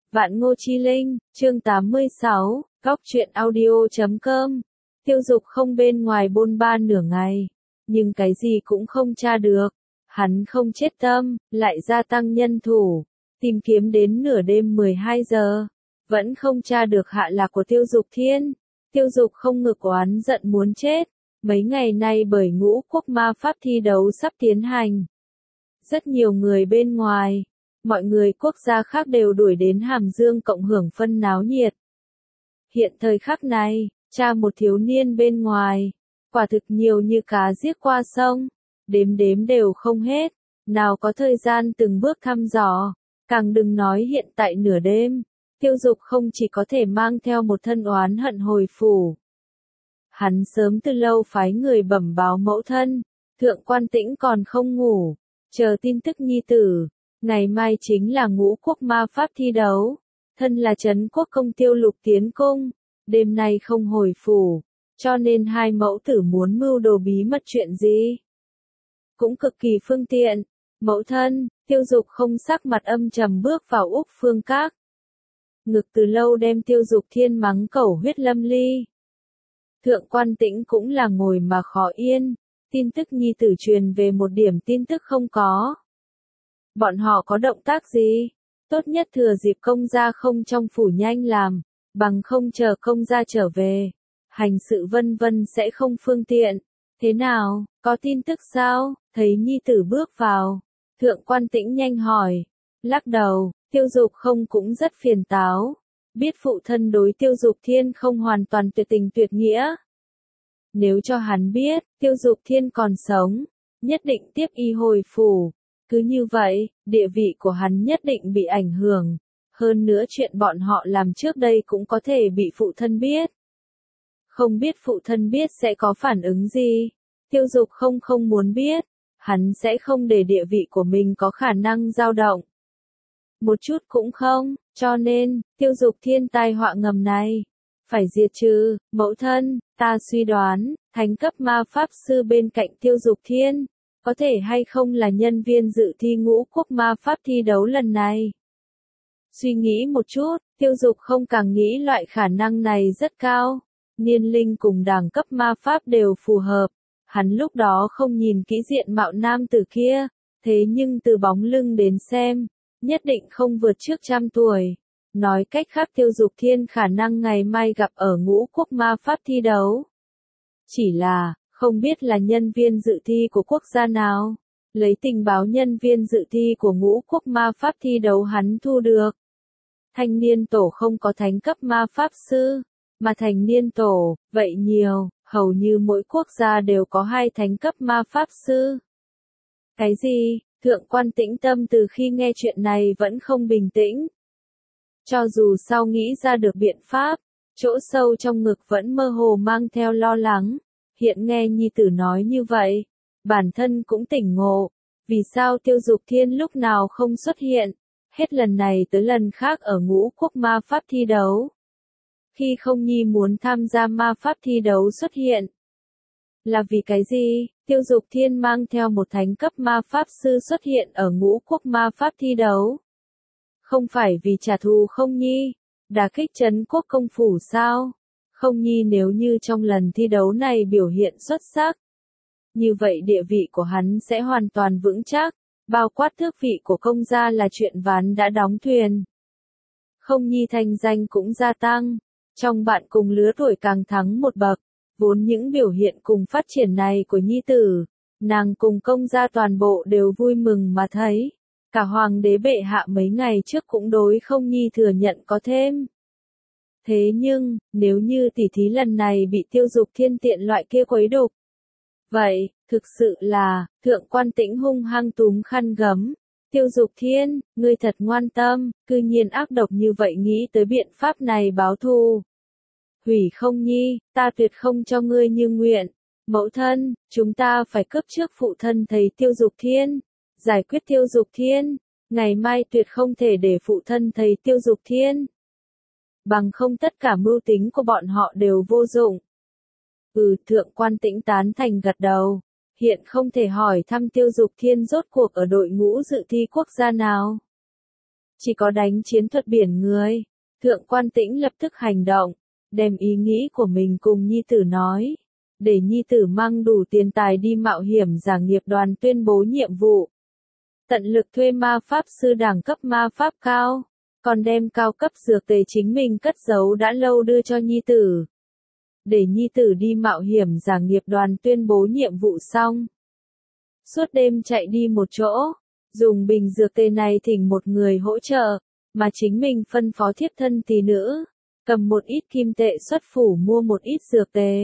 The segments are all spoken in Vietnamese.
Vạn Ngô Chi Linh, chương 86, Góc truyện audio.com. Tiêu Dục không bên ngoài bôn ba nửa ngày, nhưng cái gì cũng không tra được. Hắn không chết tâm, lại gia tăng nhân thủ, tìm kiếm đến nửa đêm 12 giờ, vẫn không tra được hạ lạc của Tiêu Dục Thiên. Tiêu Dục không ngực oán giận muốn chết. Mấy ngày nay bởi ngũ quốc ma pháp thi đấu sắp tiến hành, rất nhiều người bên ngoài, mọi người quốc gia khác đều đuổi đến Hàm Dương cộng hưởng phân náo nhiệt. Hiện thời khắc này, cha một thiếu niên bên ngoài, quả thực nhiều như cá giết qua sông, đếm đếm đều không hết, nào có thời gian từng bước thăm dò, càng đừng nói hiện tại nửa đêm. Tiêu Dục không chỉ có thể mang theo một thân oán hận hồi phủ. Hắn sớm từ lâu phái người bẩm báo mẫu thân, Thượng Quan Tĩnh còn không ngủ, chờ tin tức nhi tử. Ngày mai chính là ngũ quốc ma pháp thi đấu, thân là trấn quốc công Tiêu Lục tiến cung, đêm nay không hồi phủ, cho nên hai mẫu tử muốn mưu đồ bí mật chuyện gì. Cũng cực kỳ phương tiện, mẫu thân, Tiêu Dục không sắc mặt âm trầm bước vào Úc Phương Các. Ngực từ lâu đem Tiêu Dục Thiên mắng cẩu huyết lâm ly. Thượng Quan Tĩnh cũng là ngồi mà khó yên, tin tức nhi tử truyền về một điểm tin tức không có. Bọn họ có động tác gì? Tốt nhất thừa dịp công gia không trong phủ nhanh làm, bằng không chờ công gia trở về. Hành sự vân vân sẽ không phương tiện. Thế nào, có tin tức sao? Thấy nhi tử bước vào. Thượng Quan Tĩnh nhanh hỏi. Lắc đầu, Tiêu Dục không cũng rất phiền táo. Biết phụ thân đối Tiêu Dục Thiên không hoàn toàn tuyệt tình tuyệt nghĩa. Nếu cho hắn biết, Tiêu Dục Thiên còn sống, nhất định tiếp y hồi phủ. Cứ như vậy, địa vị của hắn nhất định bị ảnh hưởng. Hơn nữa chuyện bọn họ làm trước đây cũng có thể bị phụ thân biết. Không biết phụ thân biết sẽ có phản ứng gì. Tiêu Dục không muốn biết. Hắn sẽ không để địa vị của mình có khả năng dao động. Một chút cũng không, cho nên, Tiêu Dục Thiên tai họa ngầm này phải diệt trừ. Mẫu thân, ta suy đoán, thánh cấp ma pháp sư bên cạnh Tiêu Dục Thiên có thể hay không là nhân viên dự thi ngũ quốc ma pháp thi đấu lần này. Suy nghĩ một chút, Tiêu Dục không càng nghĩ loại khả năng này rất cao. Niên linh cùng đẳng cấp ma pháp đều phù hợp. Hắn lúc đó không nhìn kỹ diện mạo nam tử kia, thế nhưng từ bóng lưng đến xem, nhất định không vượt trước 100 tuổi. Nói cách khác Tiêu Dục Thiên khả năng ngày mai gặp ở ngũ quốc ma pháp thi đấu. Chỉ là, không biết là nhân viên dự thi của quốc gia nào. Lấy tình báo nhân viên dự thi của ngũ quốc ma pháp thi đấu hắn thu được. Thanh niên tổ không có thánh cấp ma pháp sư, mà thành niên tổ, vậy nhiều, hầu như mỗi quốc gia đều có 2 thánh cấp ma pháp sư. Cái gì? Thượng Quan Tĩnh tâm từ khi nghe chuyện này vẫn không bình tĩnh. Cho dù sau nghĩ ra được biện pháp, chỗ sâu trong ngực vẫn mơ hồ mang theo lo lắng. Hiện nghe nhi tử nói như vậy, bản thân cũng tỉnh ngộ, vì sao Tiêu Dục Thiên lúc nào không xuất hiện, hết lần này tới lần khác ở ngũ quốc ma pháp thi đấu. Khi không nhi muốn tham gia ma pháp thi đấu xuất hiện, là vì cái gì? Tiêu Dục Thiên mang theo một thánh cấp ma pháp sư xuất hiện ở ngũ quốc ma pháp thi đấu. Không phải vì trả thù không nhi, đả kích trấn quốc công phủ sao? Không nhi nếu như trong lần thi đấu này biểu hiện xuất sắc, như vậy địa vị của hắn sẽ hoàn toàn vững chắc, bao quát tước vị của công gia là chuyện ván đã đóng thuyền. Không nhi thanh danh cũng gia tăng, trong bạn cùng lứa tuổi càng thắng một bậc, vốn những biểu hiện cùng phát triển này của nhi tử, nàng cùng công gia toàn bộ đều vui mừng mà thấy. Cả hoàng đế bệ hạ mấy ngày trước cũng đối không nhi thừa nhận có thêm. Thế nhưng, nếu như tỉ thí lần này bị Tiêu Dục Thiên tiện loại kia quấy đục, vậy, thực sự là, Thượng Quan Tĩnh hung hăng túm khăn gấm. Tiêu Dục Thiên, ngươi thật ngoan tâm, cư nhiên ác độc như vậy nghĩ tới biện pháp này báo thù. Hủy không nhi, ta tuyệt không cho ngươi như nguyện. Mẫu thân, chúng ta phải cướp trước phụ thân thấy Tiêu Dục Thiên, giải quyết Tiêu Dục Thiên, ngày mai tuyệt không thể để phụ thân thấy Tiêu Dục Thiên. Bằng không tất cả mưu tính của bọn họ đều vô dụng. Thượng Quan Tĩnh tán thành gật đầu. Hiện không thể hỏi thăm Tiêu Dục Thiên rốt cuộc ở đội ngũ dự thi quốc gia nào. chỉ có đánh chiến thuật biển người. Thượng quan Tĩnh lập tức hành động, đem ý nghĩ của mình cùng nhi tử nói, để nhi tử mang đủ tiền tài đi mạo hiểm giả nghiệp đoàn tuyên bố nhiệm vụ. Tận lực thuê ma pháp sư đẳng cấp ma pháp cao, còn đem cao cấp dược tề chính mình cất giấu đã lâu đưa cho nhi tử. Để nhi tử đi mạo hiểm giả nghiệp đoàn tuyên bố nhiệm vụ xong. Suốt đêm chạy đi một chỗ, dùng bình dược tề này thỉnh một người hỗ trợ, mà chính mình phân phó thiếp thân tỷ nữ, cầm một ít kim tệ xuất phủ mua một ít dược tề.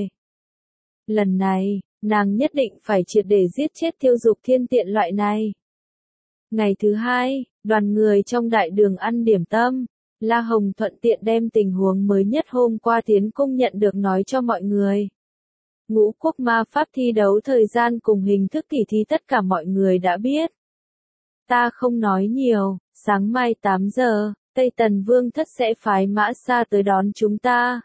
Lần này, nàng nhất định phải triệt để giết chết Tiêu Dục Thiên tiện loại này. Ngày thứ hai, đoàn người trong đại đường ăn điểm tâm, La Hồng thuận tiện đem tình huống mới nhất hôm qua tiến cung nhận được nói cho mọi người. Ngũ quốc ma pháp thi đấu thời gian cùng hình thức tỉ thí tất cả mọi người đã biết. Ta không nói nhiều, sáng mai 8 giờ, Tây Tần Vương thất sẽ phái mã xa tới đón chúng ta.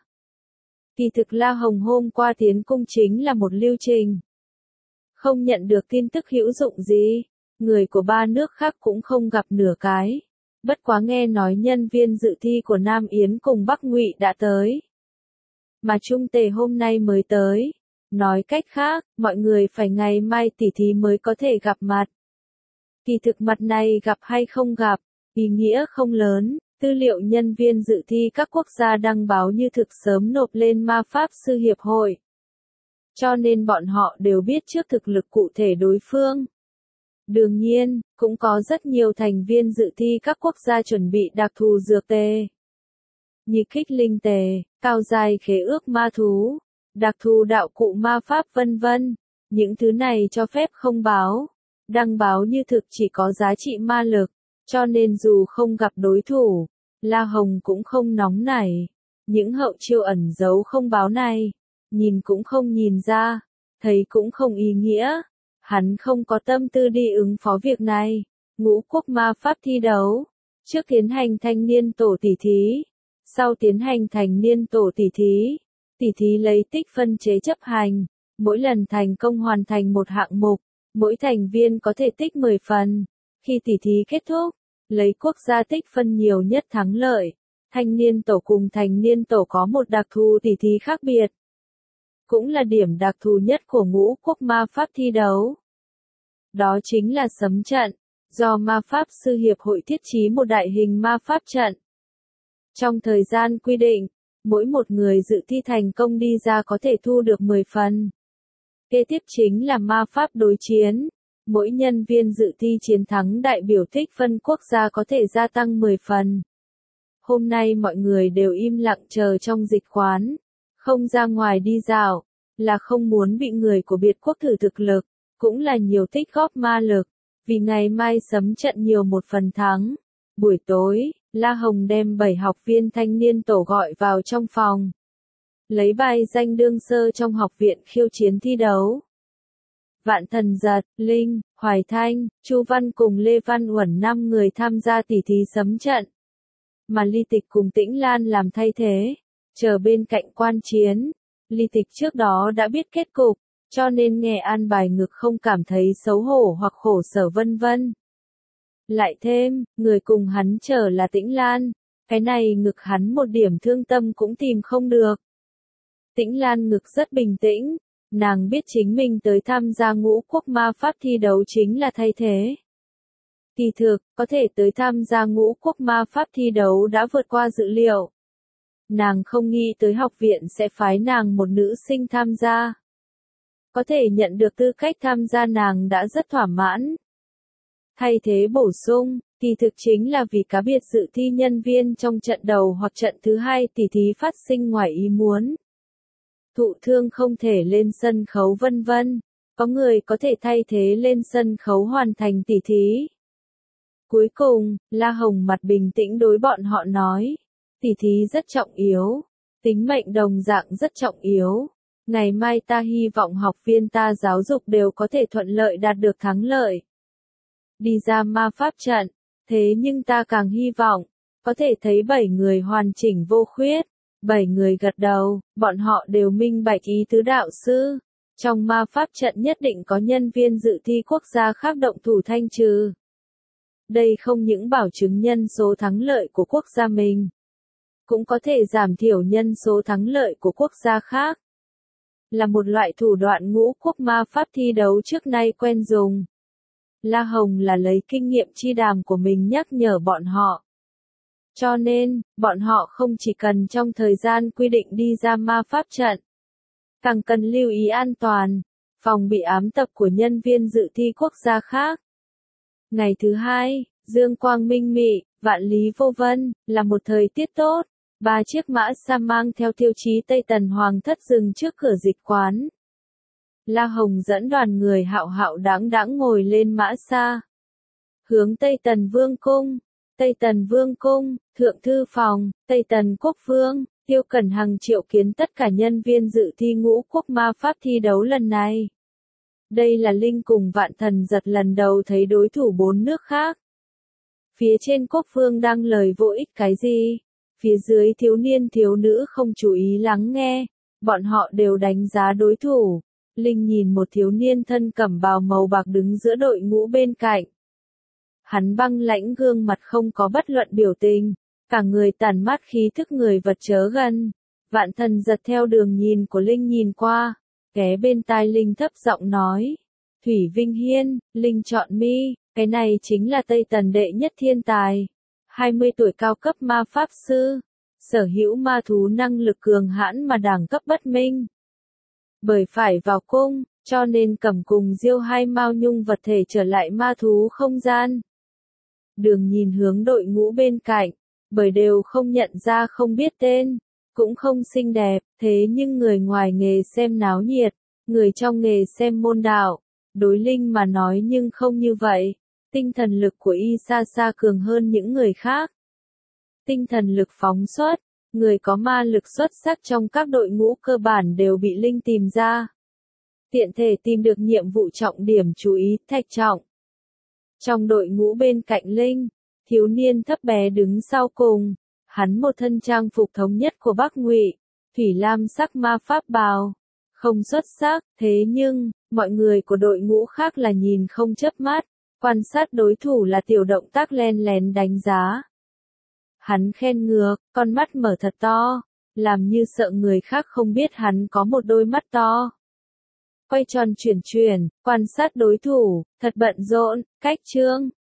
Kỳ thực La Hồng hôm qua tiến cung chính là một lưu trình. Không nhận được tin tức hữu dụng gì, người của ba nước khác cũng không gặp nửa cái. Bất quá nghe nói nhân viên dự thi của Nam Yến cùng Bắc Ngụy đã tới. Mà Trung Tề hôm nay mới tới. Nói cách khác, mọi người phải ngày mai tỉ thí mới có thể gặp mặt. Kỳ thực mặt này gặp hay không gặp, ý nghĩa không lớn, tư liệu nhân viên dự thi các quốc gia đăng báo như thực sớm nộp lên ma pháp sư hiệp hội. Cho nên bọn họ đều biết trước thực lực cụ thể đối phương. Đương nhiên, cũng có rất nhiều thành viên dự thi các quốc gia chuẩn bị đặc thù dược tề. Như kích linh tề, cao dài khế ước ma thú, đặc thù đạo cụ ma pháp vân vân. Những thứ này cho phép không báo. Đăng báo như thực chỉ có giá trị ma lực, cho nên dù không gặp đối thủ, La Hồng cũng không nóng nảy. Những hậu chiêu ẩn giấu không báo này, nhìn cũng không nhìn ra, thấy cũng không ý nghĩa. Hắn không có tâm tư đi ứng phó việc này. Ngũ quốc ma pháp thi đấu, trước tiến hành thanh niên tổ tỷ thí, sau tiến hành thành niên tổ tỷ thí. Tỷ thí lấy tích phân chế chấp hành, mỗi lần thành công hoàn thành một hạng mục, mỗi thành viên có thể tích 10 phần. Khi tỷ thí kết thúc, lấy quốc gia tích phân nhiều nhất thắng lợi. Thanh niên tổ cùng thành niên tổ có một đặc thù tỷ thí khác biệt. Cũng là điểm đặc thù nhất của ngũ quốc ma pháp thi đấu. Đó chính là sấm trận, do ma pháp sư hiệp hội thiết trí một đại hình ma pháp trận. Trong thời gian quy định, mỗi một người dự thi thành công đi ra có thể thu được 10 phần. Kế tiếp chính là ma pháp đối chiến. Mỗi nhân viên dự thi chiến thắng đại biểu tích phân quốc gia có thể gia tăng 10 phần. Hôm nay mọi người đều im lặng chờ trong dịch quán, không ra ngoài đi dạo, là không muốn bị người của biệt quốc thử thực lực, cũng là nhiều tích góp ma lực, vì ngày mai sấm trận nhiều một phần thắng. Buổi tối, La Hồng đem 7 học viên thanh niên tổ gọi vào trong phòng. Lấy bài danh đương sơ trong học viện khiêu chiến thi đấu. Vạn Thần Giật, Linh, Hoài Thanh, Chu Văn cùng Lê Văn Uẩn 5 người tham gia tỉ thí sấm trận. Mà Ly Tịch cùng Tĩnh Lan làm thay thế, chờ bên cạnh quan chiến. Ly Tịch trước đó đã biết kết cục, cho nên nghe an bài ngực không cảm thấy xấu hổ hoặc khổ sở vân vân. Lại thêm, người cùng hắn chờ là Tĩnh Lan, cái này ngực hắn một điểm thương tâm cũng tìm không được. Tĩnh Lan ngực rất bình tĩnh, nàng biết chính mình tới tham gia ngũ quốc ma pháp thi đấu chính là thay thế. Kỳ thực, có thể tới tham gia ngũ quốc ma pháp thi đấu đã vượt qua dự liệu. Nàng không nghĩ tới học viện sẽ phái nàng một nữ sinh tham gia. Có thể nhận được tư cách tham gia nàng đã rất thỏa mãn. Thay thế bổ sung, kỳ thực chính là vì cá biệt dự thi nhân viên trong trận đầu hoặc trận thứ hai tỉ thí phát sinh ngoài ý muốn. Thụ thương không thể lên sân khấu vân vân, có người có thể thay thế lên sân khấu hoàn thành tỉ thí. Cuối cùng, La Hồng mặt bình tĩnh đối bọn họ nói, tỉ thí rất trọng yếu, tính mệnh đồng dạng rất trọng yếu. Ngày mai ta hy vọng học viên ta giáo dục đều có thể thuận lợi đạt được thắng lợi. Đi ra ma pháp trận, thế nhưng ta càng hy vọng, có thể thấy 7 người hoàn chỉnh vô khuyết. 7 người gật đầu, bọn họ đều minh bạch ý tứ đạo sư. Trong ma pháp trận nhất định có nhân viên dự thi quốc gia khác động thủ thanh trừ. Đây không những bảo chứng nhân số thắng lợi của quốc gia mình, cũng có thể giảm thiểu nhân số thắng lợi của quốc gia khác. Là một loại thủ đoạn ngũ quốc ma pháp thi đấu trước nay quen dùng. La Hồng là lấy kinh nghiệm chi đàm của mình nhắc nhở bọn họ. Cho nên, bọn họ không chỉ cần trong thời gian quy định đi ra ma pháp trận, càng cần lưu ý an toàn, phòng bị ám tập của nhân viên dự thi quốc gia khác. Ngày thứ hai, dương quang minh mị, vạn lý vô vân, là một thời tiết tốt. 3 chiếc mã xa mang theo tiêu chí Tây Tần Hoàng thất dừng trước cửa dịch quán. La Hồng dẫn đoàn người hạo hạo đáng đáng ngồi lên mã xa, hướng Tây Tần Vương Cung. Tây Tần Vương Cung, Thượng Thư Phòng, Tây Tần Quốc Vương, Tiêu Cẩn Hằng triệu kiến tất cả nhân viên dự thi ngũ quốc ma pháp thi đấu lần này. Đây là Linh cùng Vạn Thần Giật lần đầu thấy đối thủ 4 nước khác. Phía trên Quốc Vương đăng lời vô ích cái gì? Phía dưới thiếu niên thiếu nữ không chú ý lắng nghe. Bọn họ đều đánh giá đối thủ. Linh nhìn một thiếu niên thân cẩm bào màu bạc đứng giữa đội ngũ bên cạnh. Hắn băng lãnh gương mặt không có bất luận biểu tình, cả người tản mát khí thức người vật chớ gần. Vạn Thần Giật theo đường nhìn của Linh nhìn qua, ghé bên tai Linh thấp giọng nói. Thủy Vinh Hiên, Linh chọn mi, cái này chính là Tây Tần đệ nhất thiên tài. 20 tuổi cao cấp ma pháp sư, sở hữu ma thú năng lực cường hãn mà đẳng cấp bất minh. Bởi phải vào cung, cho nên cầm cùng Diêu hai mao nhung vật thể trở lại ma thú không gian. Đường nhìn hướng đội ngũ bên cạnh, bởi đều không nhận ra không biết tên, cũng không xinh đẹp, thế nhưng người ngoài nghề xem náo nhiệt, người trong nghề xem môn đạo. Đối Linh mà nói nhưng không như vậy, tinh thần lực của y xa xa cường hơn những người khác. Tinh thần lực phóng xuất, người có ma lực xuất sắc trong các đội ngũ cơ bản đều bị Linh tìm ra. Tiện thể tìm được nhiệm vụ trọng điểm chú ý, Thạch Trọng. Trong đội ngũ bên cạnh Linh, thiếu niên thấp bé đứng sau cùng, hắn một thân trang phục thống nhất của Bắc Ngụy, thủy lam sắc ma pháp bào, không xuất sắc, thế nhưng, mọi người của đội ngũ khác là nhìn không chớp mắt, quan sát đối thủ là tiểu động tác len lén đánh giá. Hắn khen ngược, con mắt mở thật to, làm như sợ người khác không biết hắn có một đôi mắt to. Quay tròn chuyển chuyển, quan sát đối thủ, thật bận rộn, cách chương.